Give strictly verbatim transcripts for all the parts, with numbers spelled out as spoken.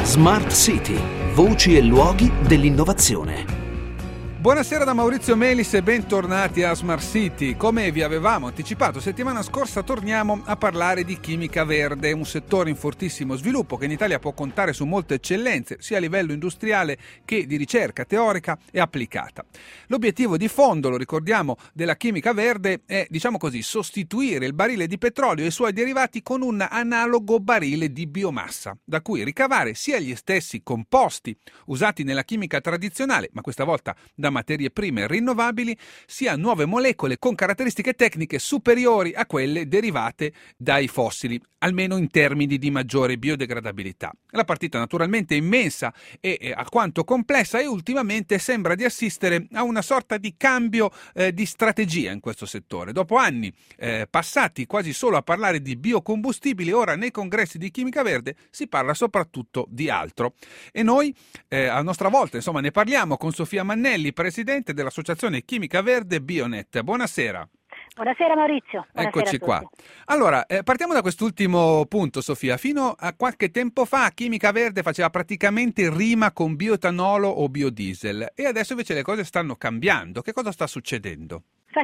Smart City, voci e luoghi dell'innovazione. Buonasera da Maurizio Melis e bentornati a Smart City. Come vi avevamo anticipato settimana scorsa, torniamo a parlare di chimica verde, un settore in fortissimo sviluppo che in Italia può contare su molte eccellenze sia a livello industriale che di ricerca teorica e applicata. L'obiettivo di fondo, lo ricordiamo, della chimica verde è, diciamo così, sostituire il barile di petrolio e i suoi derivati con un analogo barile di biomassa, da cui ricavare sia gli stessi composti usati nella chimica tradizionale, ma questa volta da materie prime rinnovabili, sia nuove molecole con caratteristiche tecniche superiori a quelle derivate dai fossili, almeno in termini di maggiore biodegradabilità. La partita naturalmente è immensa e, e alquanto complessa, e ultimamente sembra di assistere a una sorta di cambio eh, di strategia in questo settore. Dopo anni eh, passati quasi solo a parlare di biocombustibili, ora nei congressi di chimica verde si parla soprattutto di altro. E noi eh, a nostra volta insomma ne parliamo con Sofia Mannelli, presidente dell'associazione Chimica Verde Bionet. Buonasera. Buonasera Maurizio. Buonasera. Eccoci qua. Allora, eh, partiamo da quest'ultimo punto, Sofia. Fino a qualche tempo fa Chimica Verde faceva praticamente rima con bioetanolo o biodiesel, e adesso invece le cose stanno cambiando. Che cosa sta succedendo?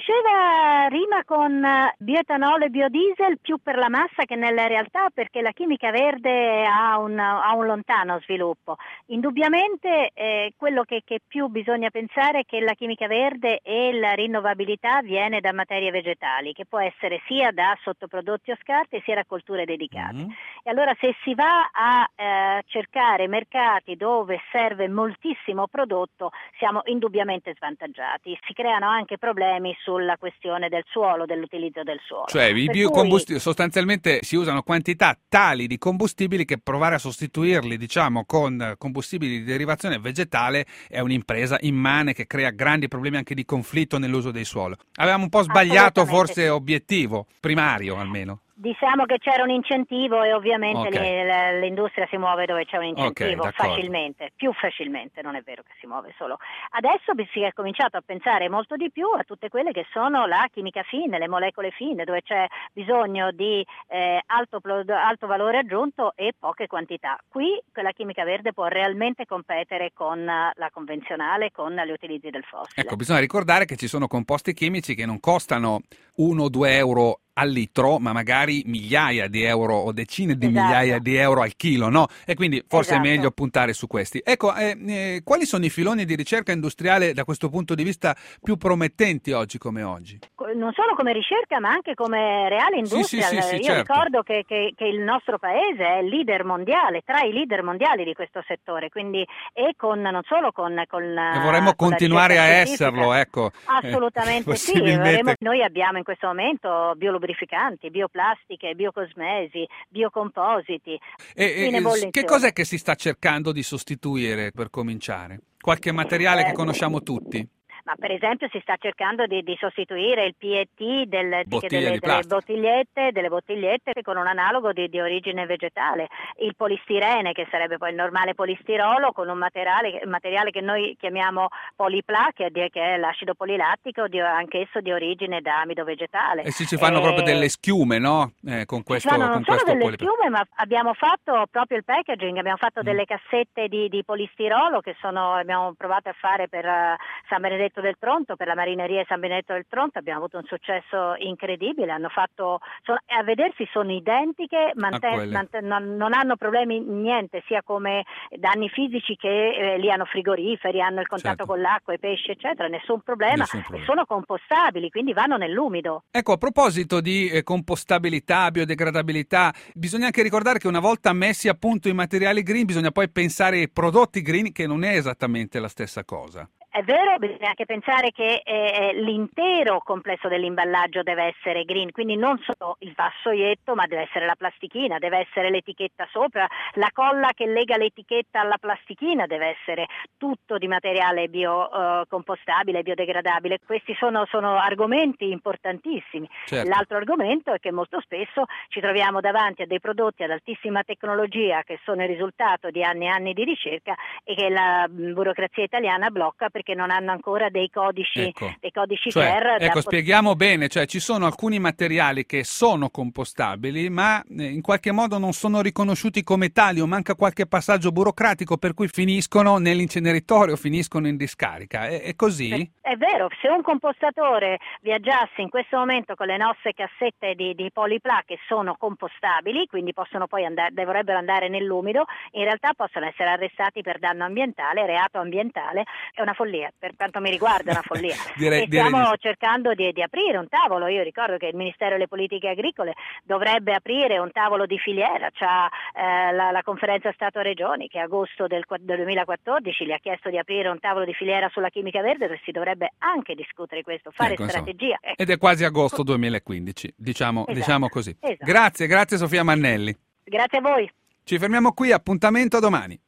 Faceva rima con bioetanolo e biodiesel più per la massa che nella realtà, perché la chimica verde ha un, ha un lontano sviluppo. Indubbiamente eh, quello che, che più bisogna pensare è che la chimica verde e la rinnovabilità viene da materie vegetali, che può essere sia da sottoprodotti o scarti sia da colture dedicate. Mm-hmm. E allora se si va a eh, cercare mercati dove serve moltissimo prodotto, siamo indubbiamente svantaggiati. Si creano anche problemi sulla questione del suolo, dell'utilizzo del suolo. Cioè i biocombustibili cui... sostanzialmente si usano quantità tali di combustibili che provare a sostituirli, diciamo, con combustibili di derivazione vegetale è un'impresa immane che crea grandi problemi anche di conflitto nell'uso dei suoli. Avevamo un po' sbagliato forse obiettivo, primario almeno. Diciamo che c'era un incentivo e ovviamente okay. l'industria si muove dove c'è un incentivo, okay, facilmente, più facilmente, non è vero che si muove solo. Adesso si è cominciato a pensare molto di più a tutte quelle che sono la chimica fine, le molecole fine, dove c'è bisogno di eh, alto, alto valore aggiunto e poche quantità. Qui la chimica verde può realmente competere con la convenzionale, con gli utilizzi del fossile. Ecco, bisogna ricordare che ci sono composti chimici che non costano uno o due euro al litro, ma magari migliaia di euro o decine di esatto. migliaia di euro al chilo, no? E quindi forse esatto. è meglio puntare su questi. Ecco, eh, eh, quali sono i filoni di ricerca industriale da questo punto di vista più promettenti oggi come oggi? Non solo come ricerca, ma anche come reale industria. Sì, sì, sì, sì, Io certo. ricordo che, che, che il nostro paese è leader mondiale, tra i leader mondiali di questo settore, quindi e con non solo con, con e vorremmo con continuare a esserlo, ecco. Assolutamente eh, sì. Vorremmo, noi abbiamo in questo momento biolubrificanti, bioplastiche, biocosmesi, biocompositi. E, e, che cos'è che si sta cercando di sostituire per cominciare? Qualche materiale eh, che conosciamo tutti? Ma per esempio si sta cercando di, di sostituire il P E T del, Bottiglia delle, di delle bottigliette, delle bottigliette con un analogo di, di origine vegetale, il polistirene, che sarebbe poi il normale polistirolo, con un materiale, materiale che noi chiamiamo polipla, che è, che è l'acido polilattico, di, anch'esso di origine da amido vegetale. E si ci fanno e... proprio delle schiume, no? Eh, con questo, si fanno non con solo questo delle polipla. schiume, ma abbiamo fatto proprio il packaging, abbiamo fatto mm. delle cassette di, di polistirolo che sono, abbiamo provato a fare per uh, San Benedetto del Tronto, per la marineria San Benedetto del Tronto, abbiamo avuto un successo incredibile, hanno fatto, sono, a vedersi sono identiche, manten, manten, non, non hanno problemi niente, sia come danni fisici che eh, lì hanno frigoriferi, hanno il contatto certo. con l'acqua, i pesci eccetera, nessun problema, nessun problema, e sono compostabili, quindi vanno nell'umido. Ecco, a proposito di eh, compostabilità, biodegradabilità, bisogna anche ricordare che una volta messi a punto i materiali green bisogna poi pensare ai prodotti green, che non è esattamente la stessa cosa. È vero, bisogna anche pensare che eh, l'intero complesso dell'imballaggio deve essere green, quindi non solo il vassoietto, ma deve essere la plastichina, deve essere l'etichetta sopra, la colla che lega l'etichetta alla plastichina deve essere tutto di materiale biocompostabile, uh, biodegradabile. Questi sono, sono argomenti importantissimi. Certo. L'altro argomento è che molto spesso ci troviamo davanti a dei prodotti ad altissima tecnologia che sono il risultato di anni e anni di ricerca e che la burocrazia italiana blocca perché perché non hanno ancora dei codici, ecco. dei codici cioè, T E R. Ecco, spieghiamo bene, cioè ci sono alcuni materiali che sono compostabili, ma in qualche modo non sono riconosciuti come tali o manca qualche passaggio burocratico per cui finiscono nell'inceneritore o finiscono in discarica. È, è così? È vero, se un compostatore viaggiasse in questo momento con le nostre cassette di, di Polipla che sono compostabili, quindi possono poi andare, dovrebbero andare nell'umido, in realtà possono essere arrestati per danno ambientale, reato ambientale. È una follia, per quanto mi riguarda è una follia. direi, e stiamo direi cercando di, di aprire un tavolo. Io ricordo che il Ministero delle Politiche Agricole dovrebbe aprire un tavolo di filiera, c'ha eh, la, la conferenza Stato-Regioni che a agosto del, del duemilaquattordici gli ha chiesto di aprire un tavolo di filiera sulla chimica verde, dove si dovrebbe anche discutere questo, fare ecco, strategia. Ecco. Ed è quasi agosto duemilaquindici, diciamo, esatto, diciamo così. Esatto. Grazie, grazie Sofia Mannelli. Grazie a voi. Ci fermiamo qui, appuntamento a domani.